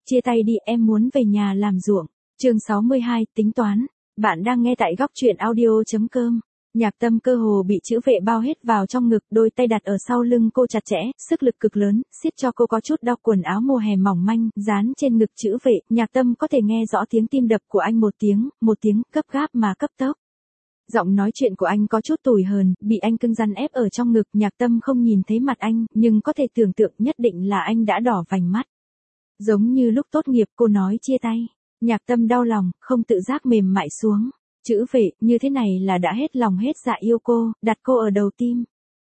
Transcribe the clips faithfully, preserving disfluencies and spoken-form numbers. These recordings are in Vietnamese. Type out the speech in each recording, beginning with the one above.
chia tay đi, em muốn về nhà làm ruộng. Chương sáu mươi hai, tính toán. Bạn đang nghe tại góc truyện audio chấm com. Nhạc Tâm cơ hồ bị chữ vệ bao hết vào trong ngực, đôi tay đặt ở sau lưng cô chặt chẽ, sức lực cực lớn, siết cho cô có chút đau. Quần áo mùa hè mỏng manh, dán trên ngực chữ vệ, Nhạc Tâm có thể nghe rõ tiếng tim đập của anh, một tiếng, một tiếng, gấp gáp mà cấp tốc. Giọng nói chuyện của anh có chút tủi hờn, bị anh cưng rắn ép ở trong ngực. Nhạc Tâm không nhìn thấy mặt anh, nhưng có thể tưởng tượng nhất định là anh đã đỏ vành mắt. Giống như lúc tốt nghiệp cô nói chia tay. Nhạc Tâm đau lòng, không tự giác mềm mại xuống. Chữ vệ, như thế này là đã hết lòng hết dạ yêu cô, đặt cô ở đầu tim.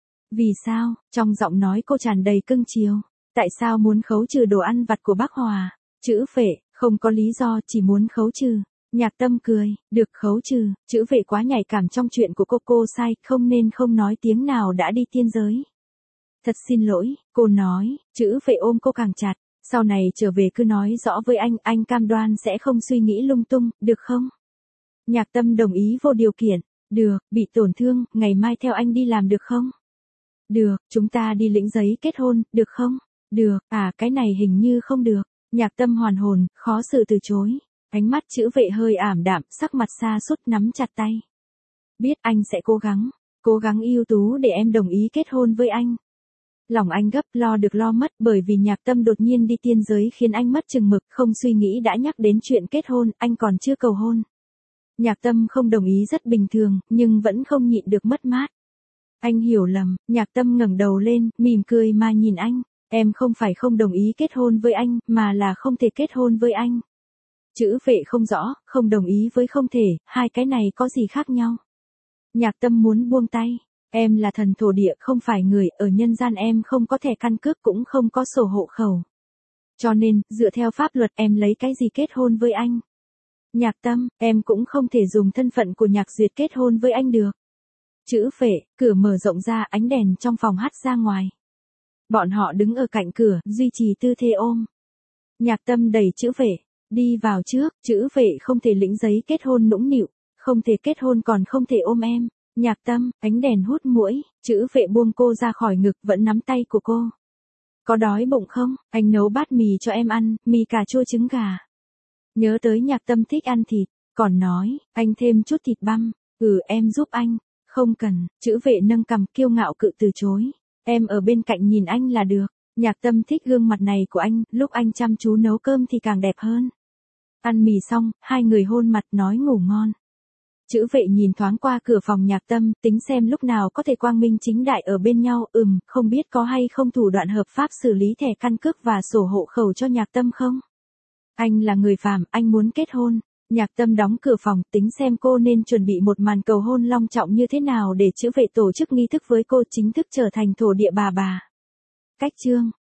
Vì sao? Trong giọng nói cô tràn đầy cưng chiều. Tại sao muốn khấu trừ đồ ăn vặt của bác Hòa? Chữ vệ, không có lý do, chỉ muốn khấu trừ. Nhạc Tâm cười, được khấu trừ. Chữ vệ quá nhạy cảm trong chuyện của cô, cô sai, không nên không nói tiếng nào đã đi tiên giới. Thật xin lỗi, cô nói. Chữ vệ ôm cô càng chặt. Sau này trở về cứ nói rõ với anh, anh cam đoan sẽ không suy nghĩ lung tung, được không? Nhạc Tâm đồng ý vô điều kiện. Được, bị tổn thương, ngày mai theo anh đi làm được không? Được, chúng ta đi lĩnh giấy kết hôn, được không? Được, à cái này hình như không được. Nhạc Tâm hoàn hồn, khó xử từ chối. Ánh mắt chữ vệ hơi ảm đạm, sắc mặt sa sút, nắm chặt tay. Biết anh sẽ cố gắng, cố gắng ưu tú để em đồng ý kết hôn với anh. Lòng anh gấp, lo được lo mất, bởi vì Nhạc Tâm đột nhiên đi tiên giới khiến anh mất chừng mực, không suy nghĩ đã nhắc đến chuyện kết hôn, anh còn chưa cầu hôn. Nhạc Tâm không đồng ý rất bình thường, nhưng vẫn không nhịn được mất mát. Anh hiểu lầm. Nhạc Tâm ngẩng đầu lên, mỉm cười mà nhìn anh. Em không phải không đồng ý kết hôn với anh, mà là không thể kết hôn với anh. Chữ vệ không rõ, không đồng ý với không thể, hai cái này có gì khác nhau? Nhạc Tâm muốn buông tay. Em là thần thổ địa, không phải người, ở nhân gian em không có thẻ căn cước, cũng không có sổ hộ khẩu. Cho nên, dựa theo pháp luật em lấy cái gì kết hôn với anh? Nhạc Tâm, em cũng không thể dùng thân phận của Nhạc Duyệt kết hôn với anh được. Chữ vệ, cửa mở rộng ra, ánh đèn trong phòng hắt ra ngoài. Bọn họ đứng ở cạnh cửa, duy trì tư thế ôm. Nhạc Tâm đẩy chữ vệ, đi vào trước. Chữ vệ không thể lĩnh giấy kết hôn nũng nịu, không thể kết hôn còn không thể ôm em. Nhạc Tâm, ánh đèn hút mũi, chữ vệ buông cô ra khỏi ngực, vẫn nắm tay của cô. Có đói bụng không? Anh nấu bát mì cho em ăn, mì cà chua trứng gà. Nhớ tới Nhạc Tâm thích ăn thịt, còn nói, anh thêm chút thịt băm. Ừ, em giúp anh. Không cần. Chữ vệ nâng cằm, kiêu ngạo cự từ chối. Em ở bên cạnh nhìn anh là được. Nhạc Tâm thích gương mặt này của anh, lúc anh chăm chú nấu cơm thì càng đẹp hơn. Ăn mì xong, hai người hôn mặt nói ngủ ngon. Chữ vệ nhìn thoáng qua cửa phòng Nhạc Tâm, tính xem lúc nào có thể quang minh chính đại ở bên nhau. Ừm, không biết có hay không thủ đoạn hợp pháp xử lý thẻ căn cước và sổ hộ khẩu cho Nhạc Tâm không? Anh là người phàm, anh muốn kết hôn. Nhạc Tâm đóng cửa phòng, tính xem cô nên chuẩn bị một màn cầu hôn long trọng như thế nào để chữ vệ tổ chức nghi thức với cô, chính thức trở thành thổ địa bà bà. Cách chương